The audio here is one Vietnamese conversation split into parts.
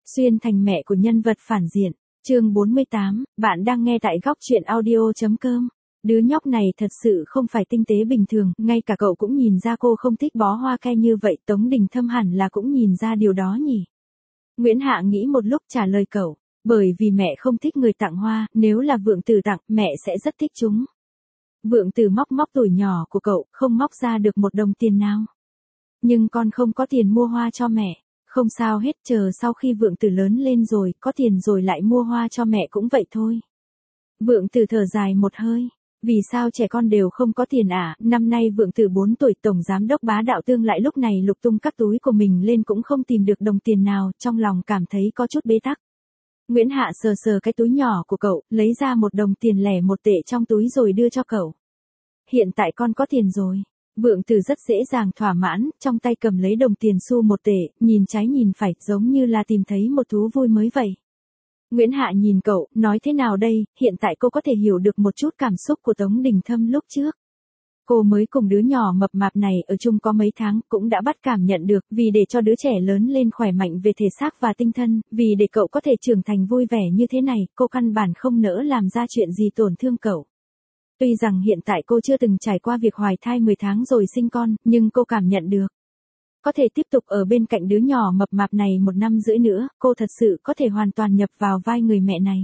Xuyên thành mẹ của nhân vật phản diện. Chương 48, bạn đang nghe tại góc truyện audio.com. Đứa nhóc này thật sự không phải tinh tế bình thường, ngay cả cậu cũng nhìn ra cô không thích bó hoa ke như vậy, Tống Đình Thâm hẳn là cũng nhìn ra điều đó nhỉ. Nguyễn Hạ nghĩ một lúc trả lời cậu, bởi vì mẹ không thích người tặng hoa, nếu là Vượng Tử tặng, mẹ sẽ rất thích chúng. Vượng Tử móc móc tuổi nhỏ của cậu, không móc ra được một đồng tiền nào. Nhưng con không có tiền mua hoa cho mẹ. Không sao hết, chờ sau khi Vượng Tử lớn lên rồi, có tiền rồi lại mua hoa cho mẹ cũng vậy thôi. Vượng Tử thở dài một hơi. Vì sao trẻ con đều không có tiền à? Năm nay Vượng Tử 4 tuổi, tổng giám đốc Bá Đạo Tương lại lúc này lục tung các túi của mình lên cũng không tìm được đồng tiền nào, trong lòng cảm thấy có chút bế tắc. Nguyễn Hạ sờ sờ cái túi nhỏ của cậu, lấy ra một đồng tiền lẻ 1 tệ trong túi rồi đưa cho cậu. Hiện tại con có tiền rồi. Vượng Tử rất dễ dàng thỏa mãn, trong tay cầm lấy đồng tiền xu 1 tệ, nhìn trái nhìn phải, giống như là tìm thấy một thú vui mới vậy. Nguyễn Hạ nhìn cậu, nói thế nào đây, hiện tại cô có thể hiểu được một chút cảm xúc của Tống Đình Thâm lúc trước. Cô mới cùng đứa nhỏ mập mạp này ở chung có mấy tháng, cũng đã bắt cảm nhận được, vì để cho đứa trẻ lớn lên khỏe mạnh về thể xác và tinh thần, vì để cậu có thể trưởng thành vui vẻ như thế này, cô căn bản không nỡ làm ra chuyện gì tổn thương cậu. Tuy rằng hiện tại cô chưa từng trải qua việc hoài thai 10 tháng rồi sinh con, nhưng cô cảm nhận được. Có thể tiếp tục ở bên cạnh đứa nhỏ mập mạp này 1 năm rưỡi nữa, cô thật sự có thể hoàn toàn nhập vào vai người mẹ này.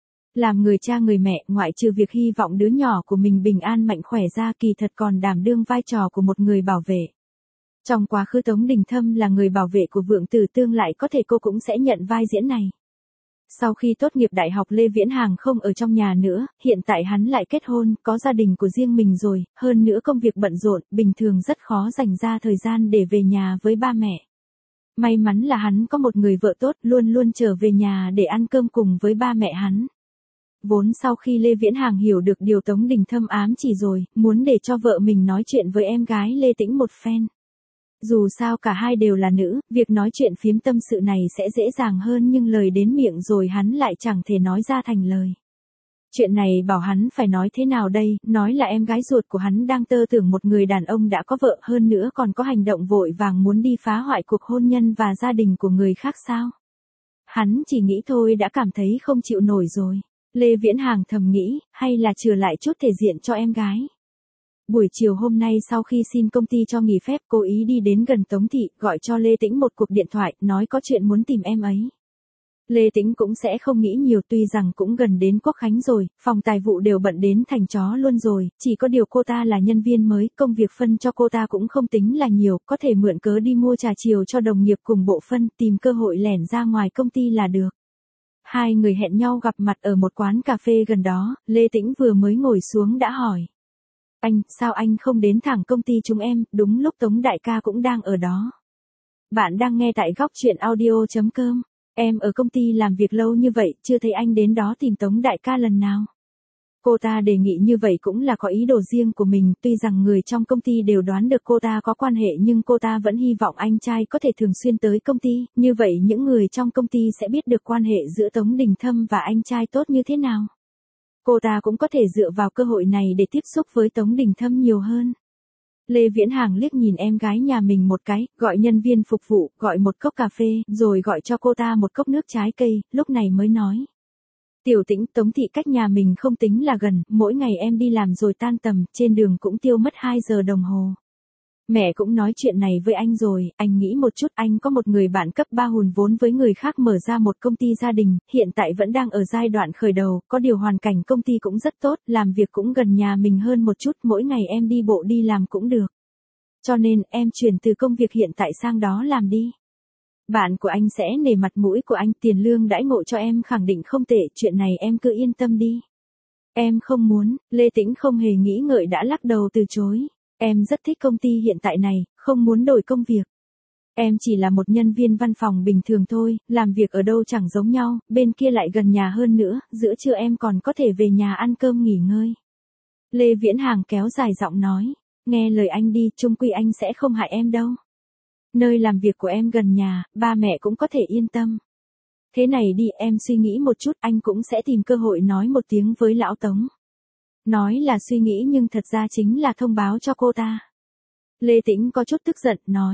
Làm người cha người mẹ, ngoại trừ việc hy vọng đứa nhỏ của mình bình an mạnh khỏe ra, kỳ thật còn đảm đương vai trò của một người bảo vệ. Trong quá khứ Tống Đình Thâm là người bảo vệ của Vượng Tử, tương lại có thể cô cũng sẽ nhận vai diễn này. Sau khi tốt nghiệp đại học, Lê Viễn Hàng không ở trong nhà nữa, hiện tại hắn lại kết hôn, có gia đình của riêng mình rồi, hơn nữa công việc bận rộn, bình thường rất khó dành ra thời gian để về nhà với ba mẹ. May mắn là hắn có một người vợ tốt, luôn luôn trở về nhà để ăn cơm cùng với ba mẹ hắn. Vốn sau khi Lê Viễn Hàng hiểu được điều Tống Đình Thâm ám chỉ rồi, muốn để cho vợ mình nói chuyện với em gái Lê Tĩnh một phen. Dù sao cả hai đều là nữ, việc nói chuyện phiếm tâm sự này sẽ dễ dàng hơn, nhưng lời đến miệng rồi hắn lại chẳng thể nói ra thành lời. Chuyện này bảo hắn phải nói thế nào đây, nói là em gái ruột của hắn đang tơ tưởng một người đàn ông đã có vợ, hơn nữa còn có hành động vội vàng muốn đi phá hoại cuộc hôn nhân và gia đình của người khác sao? Hắn chỉ nghĩ thôi đã cảm thấy không chịu nổi rồi. Lê Viễn Hàng thầm nghĩ, hay là chừa lại chút thể diện cho em gái. Buổi chiều hôm nay sau khi xin công ty cho nghỉ phép, cố ý đi đến gần Tống Thị, gọi cho Lê Tĩnh một cuộc điện thoại, nói có chuyện muốn tìm em ấy. Lê Tĩnh cũng sẽ không nghĩ nhiều, tuy rằng cũng gần đến Quốc Khánh rồi, phòng tài vụ đều bận đến thành chó luôn rồi, chỉ có điều cô ta là nhân viên mới, công việc phân cho cô ta cũng không tính là nhiều, có thể mượn cớ đi mua trà chiều cho đồng nghiệp cùng bộ phân, tìm cơ hội lẻn ra ngoài công ty là được. Hai người hẹn nhau gặp mặt ở một quán cà phê gần đó, Lê Tĩnh vừa mới ngồi xuống đã hỏi. Anh, sao anh không đến thẳng công ty chúng em, đúng lúc Tống đại ca cũng đang ở đó. Bạn đang nghe tại góc truyện audio.com. Em ở công ty làm việc lâu như vậy, chưa thấy anh đến đó tìm Tống đại ca lần nào. Cô ta đề nghị như vậy cũng là có ý đồ riêng của mình, tuy rằng người trong công ty đều đoán được cô ta có quan hệ, nhưng cô ta vẫn hy vọng anh trai có thể thường xuyên tới công ty, như vậy những người trong công ty sẽ biết được quan hệ giữa Tống Đình Thâm và anh trai tốt như thế nào. Cô ta cũng có thể dựa vào cơ hội này để tiếp xúc với Tống Đình Thâm nhiều hơn. Lê Viễn Hàng liếc nhìn em gái nhà mình một cái, gọi nhân viên phục vụ, gọi một cốc cà phê, rồi gọi cho cô ta một cốc nước trái cây, lúc này mới nói. Tiểu Tĩnh, Tống Thị cách nhà mình không tính là gần, mỗi ngày em đi làm rồi tan tầm, trên đường cũng tiêu mất 2 giờ đồng hồ. Mẹ cũng nói chuyện này với anh rồi, anh nghĩ một chút, anh có một người bạn cấp 3 hùn vốn với người khác mở ra một công ty gia đình, hiện tại vẫn đang ở giai đoạn khởi đầu, có điều hoàn cảnh công ty cũng rất tốt, làm việc cũng gần nhà mình hơn một chút, mỗi ngày em đi bộ đi làm cũng được. Cho nên, em chuyển từ công việc hiện tại sang đó làm đi. Bạn của anh sẽ nể mặt mũi của anh, tiền lương đãi ngộ cho em khẳng định không tệ, chuyện này em cứ yên tâm đi. Em không muốn, Lê Tĩnh không hề nghĩ ngợi đã lắc đầu từ chối. Em rất thích công ty hiện tại này, không muốn đổi công việc. Em chỉ là một nhân viên văn phòng bình thường thôi, làm việc ở đâu chẳng giống nhau, bên kia lại gần nhà hơn nữa, giữa trưa em còn có thể về nhà ăn cơm nghỉ ngơi. Lê Viễn Hàng kéo dài giọng nói, nghe lời anh đi, chung quy anh sẽ không hại em đâu. Nơi làm việc của em gần nhà, ba mẹ cũng có thể yên tâm. Thế này đi, em suy nghĩ một chút, anh cũng sẽ tìm cơ hội nói một tiếng với lão Tống. Nói là suy nghĩ nhưng thật ra chính là thông báo cho cô ta. Lê Tĩnh có chút tức giận, nói.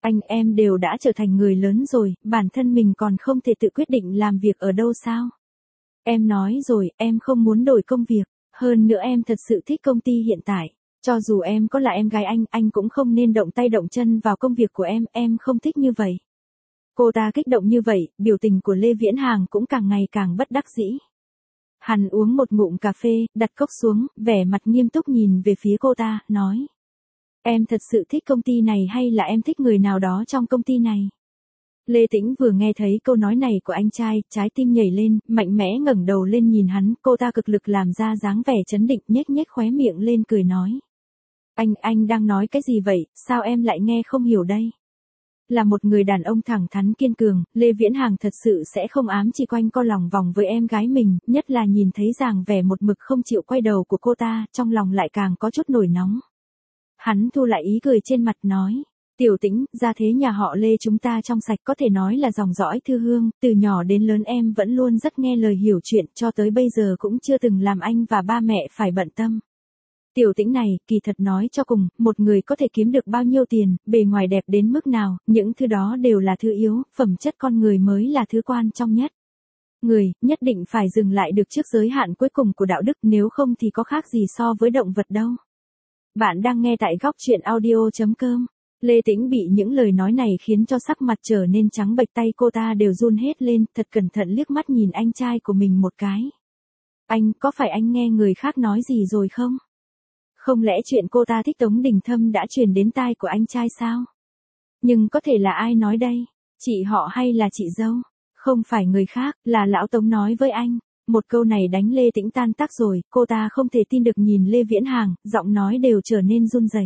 Anh em đều đã trở thành người lớn rồi, bản thân mình còn không thể tự quyết định làm việc ở đâu sao? Em nói rồi, em không muốn đổi công việc, hơn nữa em thật sự thích công ty hiện tại. Cho dù em có là em gái anh cũng không nên động tay động chân vào công việc của em không thích như vậy. Cô ta kích động như vậy, biểu tình của Lê Viễn Hàng cũng càng ngày càng bất đắc dĩ. Hắn uống một ngụm cà phê, đặt cốc xuống, vẻ mặt nghiêm túc nhìn về phía cô ta, nói. Em thật sự thích công ty này hay là em thích người nào đó trong công ty này? Lê Tĩnh vừa nghe thấy câu nói này của anh trai, trái tim nhảy lên, mạnh mẽ ngẩng đầu lên nhìn hắn, cô ta cực lực làm ra dáng vẻ trấn định, nhếch nhếch khóe miệng lên cười nói. Anh đang nói cái gì vậy, sao em lại nghe không hiểu đây? Là một người đàn ông thẳng thắn kiên cường, Lê Viễn Hàng thật sự sẽ không ám chỉ quanh co lòng vòng với em gái mình, nhất là nhìn thấy dáng vẻ một mực không chịu quay đầu của cô ta, trong lòng lại càng có chút nổi nóng. Hắn thu lại ý cười trên mặt nói. Tiểu Tĩnh, gia thế nhà họ Lê chúng ta trong sạch có thể nói là dòng dõi thư hương, từ nhỏ đến lớn em vẫn luôn rất nghe lời hiểu chuyện, cho tới bây giờ cũng chưa từng làm anh và ba mẹ phải bận tâm. Tiểu Tĩnh này, kỳ thật nói cho cùng, một người có thể kiếm được bao nhiêu tiền, bề ngoài đẹp đến mức nào, những thứ đó đều là thứ yếu, phẩm chất con người mới là thứ quan trọng nhất. Người, nhất định phải dừng lại được trước giới hạn cuối cùng của đạo đức, nếu không thì có khác gì so với động vật đâu. Bạn đang nghe tại góc truyện audio.com. Lê Tĩnh bị những lời nói này khiến cho sắc mặt trở nên trắng bệch, tay cô ta đều run hết lên, thật cẩn thận liếc mắt nhìn anh trai của mình một cái. Anh, có phải anh nghe người khác nói gì rồi không? Không lẽ chuyện cô ta thích Tống Đình Thâm đã truyền đến tai của anh trai sao? Nhưng có thể là ai nói đây? Chị họ hay là chị dâu? Không phải người khác, là lão Tống nói với anh. Một câu này đánh Lê Tĩnh tan tác rồi, cô ta không thể tin được nhìn Lê Viễn Hàng, giọng nói đều trở nên run rẩy.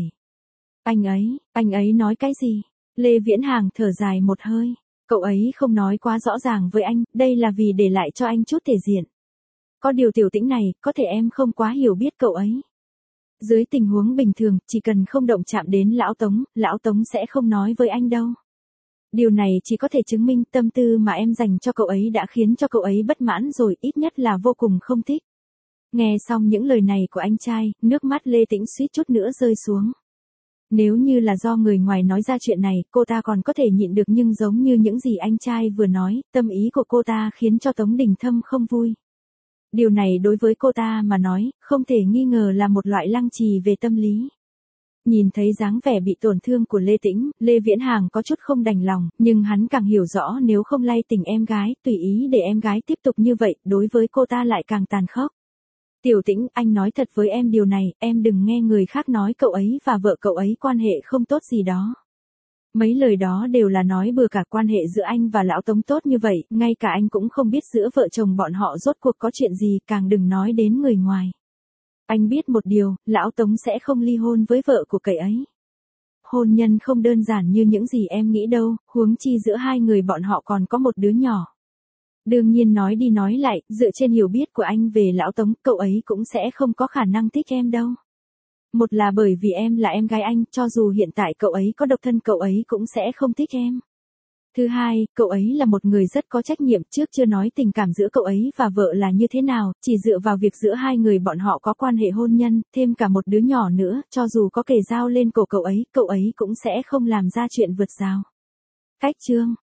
Anh ấy nói cái gì? Lê Viễn Hàng thở dài một hơi. Cậu ấy không nói quá rõ ràng với anh, đây là vì để lại cho anh chút thể diện. Có điều Tiểu Tĩnh này, có thể em không quá hiểu biết cậu ấy. Dưới tình huống bình thường, chỉ cần không động chạm đến Lão Tống sẽ không nói với anh đâu. Điều này chỉ có thể chứng minh tâm tư mà em dành cho cậu ấy đã khiến cho cậu ấy bất mãn rồi, ít nhất là vô cùng không thích. Nghe xong những lời này của anh trai, nước mắt Lê Tĩnh suýt chút nữa rơi xuống. Nếu như là do người ngoài nói ra chuyện này, cô ta còn có thể nhịn được, nhưng giống như những gì anh trai vừa nói, tâm ý của cô ta khiến cho Tống Đình Thâm không vui. Điều này đối với cô ta mà nói, không thể nghi ngờ là một loại lăng trì về tâm lý. Nhìn thấy dáng vẻ bị tổn thương của Lê Tĩnh, Lê Viễn Hàng có chút không đành lòng, nhưng hắn càng hiểu rõ nếu không lay tỉnh em gái, tùy ý để em gái tiếp tục như vậy, đối với cô ta lại càng tàn khốc. Tiểu Tĩnh, anh nói thật với em điều này, em đừng nghe người khác nói cậu ấy và vợ cậu ấy quan hệ không tốt gì đó. Mấy lời đó đều là nói bừa cả, quan hệ giữa anh và lão Tống tốt như vậy, ngay cả anh cũng không biết giữa vợ chồng bọn họ rốt cuộc có chuyện gì, càng đừng nói đến người ngoài. Anh biết một điều, lão Tống sẽ không ly hôn với vợ của cậu ấy. Hôn nhân không đơn giản như những gì em nghĩ đâu, huống chi giữa hai người bọn họ còn có một đứa nhỏ. Đương nhiên nói đi nói lại, dựa trên hiểu biết của anh về lão Tống, cậu ấy cũng sẽ không có khả năng thích em đâu. Một là bởi vì em là em gái anh, cho dù hiện tại cậu ấy có độc thân cậu ấy cũng sẽ không thích em. Thứ hai, cậu ấy là một người rất có trách nhiệm, trước chưa nói tình cảm giữa cậu ấy và vợ là như thế nào, chỉ dựa vào việc giữa hai người bọn họ có quan hệ hôn nhân, thêm cả một đứa nhỏ nữa, cho dù có kề dao lên cổ cậu ấy cũng sẽ không làm ra chuyện vượt rào. Cách chương